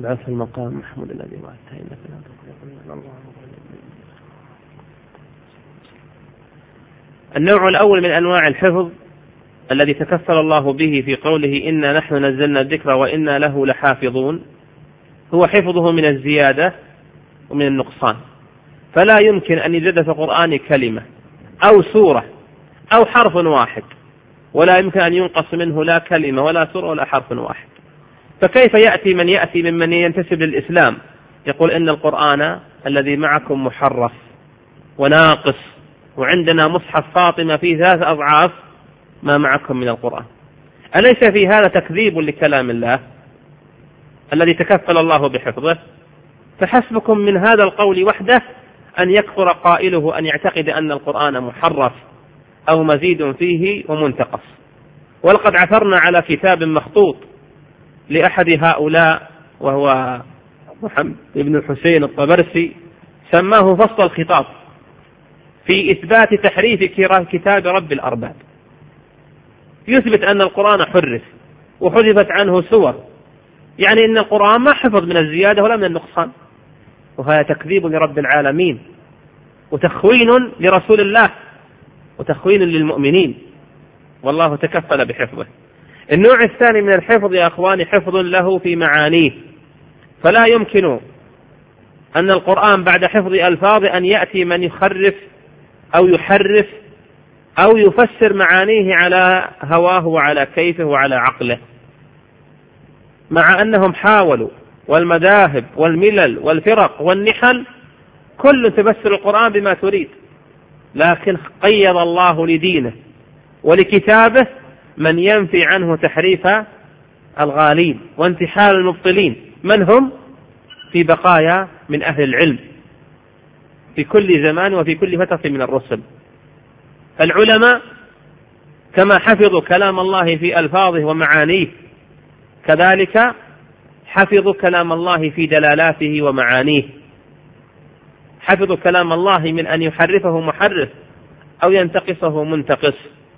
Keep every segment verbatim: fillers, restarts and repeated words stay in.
وابعث المقام محمود الذي وعدته إنك لا تخلف الميعاد. النوع الأول من أنواع الحفظ الذي تكفل الله به في قوله إنا نحن نزلنا الذكر وإنا له لحافظون هو حفظه من الزيادة ومن النقصان، فلا يمكن أن يزاد في القرآن كلمة أو سورة أو حرف واحد، ولا يمكن أن ينقص منه لا كلمة ولا سورة ولا حرف واحد. فكيف يأتي من يأتي ممن ينتسب للإسلام يقول إن القرآن الذي معكم محرف وناقص وعندنا مصحف فاطمة فيه ثلاث أضعاف ما معكم من القرآن؟ أليس في هذا تكذيب لكلام الله الذي تكفل الله بحفظه؟ فحسبكم من هذا القول وحده أن يكثر قائله أن يعتقد أن القرآن محرف أو مزيد فيه ومنتقص. ولقد عثرنا على كتاب مخطوط لأحد هؤلاء وهو محمد بن حسين الطبرسي، سماه فصل الخطاب في إثبات تحريف كتاب رب الأرباب، يثبت أن القرآن حرف وحذفت عنه سور، يعني أن القرآن ما حفظ من الزيادة ولا من النقصان، وهذا تكذيب لرب العالمين وتخوين لرسول الله وتخوين للمؤمنين، والله تكفل بحفظه. النوع الثاني من الحفظ يا أخواني حفظ له في معانيه، فلا يمكن أن القرآن بعد حفظ ألفاظ أن يأتي من يخرف أو يحرف أو يفسر معانيه على هواه وعلى كيفه وعلى عقله، مع أنهم حاولوا، والمذاهب والملل والفرق والنحل كل تفسر القرآن بما تريد، لكن قيض الله لدينه ولكتابه من ينفي عنه تحريف الغالين وانتحال المبطلين، من هم في بقايا من أهل العلم في كل زمان وفي كل فترة من الرسل. العلماء كما حفظوا كلام الله في ألفاظه ومعانيه كذلك حفظوا كلام الله في دلالاته ومعانيه، حفظوا كلام الله من أن يحرفه محرف أو ينتقصه منتقص،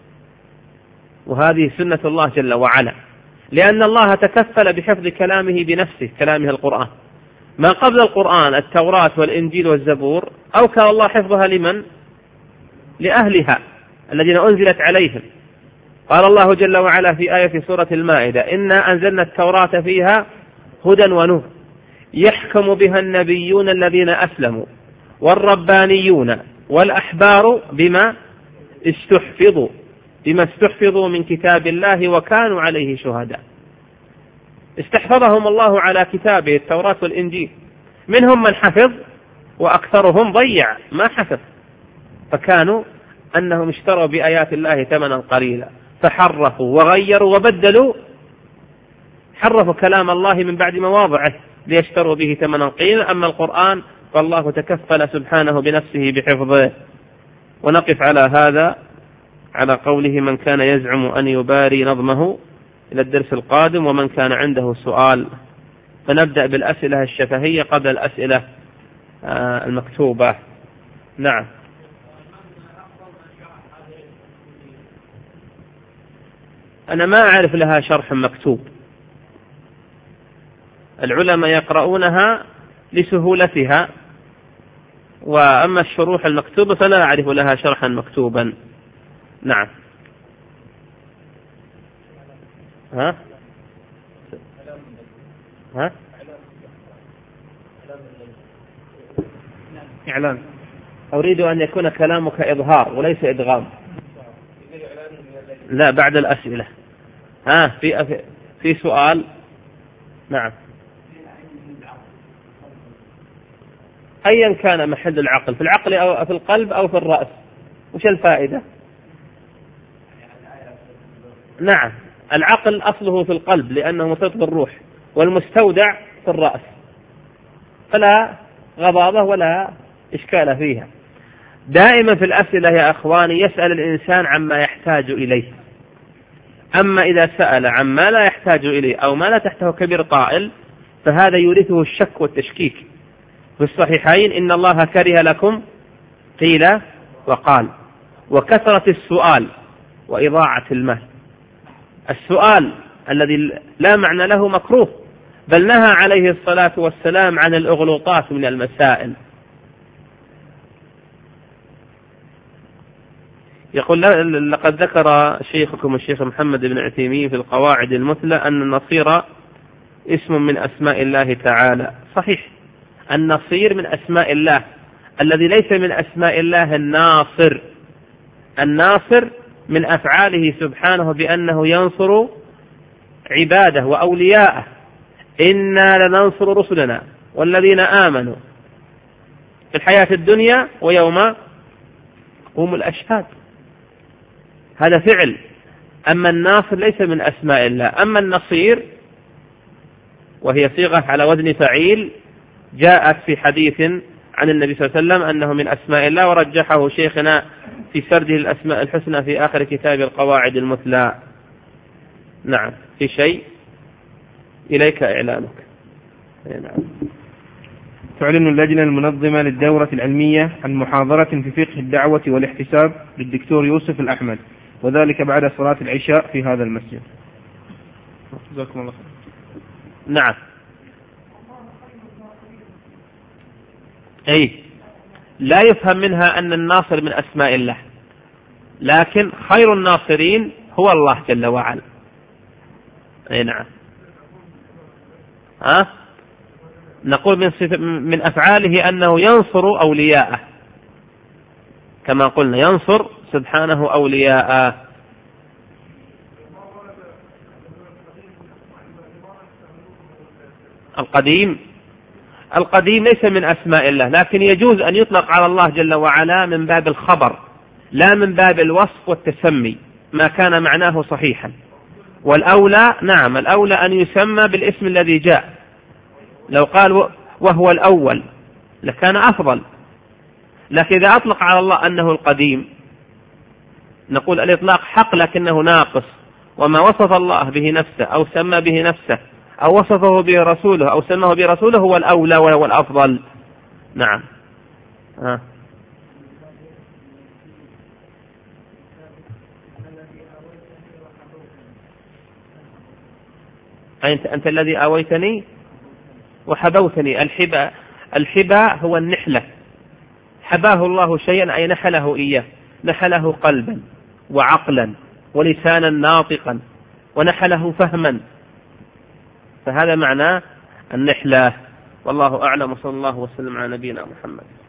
وهذه سنة الله جل وعلا، لأن الله تكفل بحفظ كلامه بنفسه، كلامه القرآن. ما قبل القرآن التوراة والإنجيل والزبور أوكل الله حفظها لمن؟ لأهلها الذين أنزلت عليهم. قال الله جل وعلا في آية في سورة المائدة إنا أنزلنا التوراة فيها هدى ونور يحكم بها النبيون الذين أسلموا والربانيون والأحبار بما استحفظوا بما استحفظوا من كتاب الله وكانوا عليه شهداء. استحفظهم الله على كتابه التوراة والإنجيل، منهم من حفظ وأكثرهم ضيع ما حفظ، فكانوا أنهم اشتروا بآيات الله ثمنا قليلا فحرفوا وغيروا وبدلوا، حرفوا كلام الله من بعد مواضعه ليشتروا به ثمنا قليلا. أما القرآن فالله تكفل سبحانه بنفسه بحفظه. ونقف على هذا على قوله من كان يزعم أن يباري نظمه إلى الدرس القادم، ومن كان عنده سؤال فنبدأ بالأسئلة الشفهية قبل الأسئلة المكتوبة. نعم. أنا ما أعرف لها شرح مكتوب، العلماء يقرؤونها لسهولتها، وأما الشروح المكتوبة فلا أعرف لها شرحا مكتوبا. نعم. ها؟ ها؟ إعلان. أريد أن يكون كلامك إظهار وليس إدغام. لا بعد الأسئلة. ها في في سؤال. نعم. أيا كان محل العقل، في العقل أو في القلب أو في الرأس، وش الفائدة؟ نعم العقل أصله في القلب لأنه مرتبط بالروح، والمستودع في الرأس، فلا غضاضة ولا إشكال فيها. دائما في الأسئلة يا أخواني يسأل الإنسان عما يحتاج إليه، أما إذا سأل عما لا يحتاج إليه أو ما لا تحته كبير قائل فهذا يورثه الشك والتشكيك. في الصحيحين إن الله كره لكم قيل وقال وكثرة السؤال وإضاعة المال. السؤال الذي لا معنى له مكروه، بل نهى عليه الصلاة والسلام عن الأغلوطات من المسائل. يقول لقد ذكر شيخكم الشيخ محمد بن عثيمين في القواعد المثلى أن النصير اسم من أسماء الله تعالى. صحيح، النصير من أسماء الله، الذي ليس من أسماء الله الناصر. الناصر من أفعاله سبحانه بأنه ينصر عباده وأولياءه. إنا لننصر رسلنا والذين آمنوا في الحياة الدنيا ويوم يقوم الأشهاد. هذا فعل. أما الناصر ليس من أسماء الله. أما النصير وهي صيغة على وزن فعيل جاءت في حديث عن النبي صلى الله عليه وسلم أنه من أسماء الله، ورجحه شيخنا في سرده الأسماء الحسنى في آخر كتاب القواعد المثلى. نعم، في شيء إليك إعلانك. نعم. تعلن اللجنة المنظمة للدورة العلمية عن محاضرة في فقه الدعوة والاحتساب للدكتور يوسف الأحمد، وذلك بعد صلاة العشاء في هذا المسجد. جزاكم الله خير. نعم. أي لا يفهم منها أن الناصر من أسماء الله، لكن خير الناصرين هو الله جل وعلا. أي نعم. ها؟ نقول من, من أفعاله أنه ينصر أولياءه، كما قلنا ينصر سبحانه أولياءه. القديم القديم ليس من أسماء الله، لكن يجوز أن يطلق على الله جل وعلا من باب الخبر لا من باب الوصف والتسمي ما كان معناه صحيحا. والأولى نعم الأولى أن يسمى بالاسم الذي جاء. لو قال وهو الأول لكان أفضل، لكن إذا أطلق على الله أنه القديم نقول الإطلاق حق لكنه ناقص، وما وصف الله به نفسه أو سمى به نفسه أو وصفه به رسوله أو سماه به رسوله هو الأولى والأفضل. نعم. ها. أنت, أنت الذي آويتني وحبوتني. الحبا الحبا هو النحلة، حباه الله شيئا أي نحله إياه، نحله قلبا وعقلا ولسانا ناطقا ونحله فهما، فهذا معناه النحلة. والله أعلم، وصلى الله وسلم على نبينا محمد.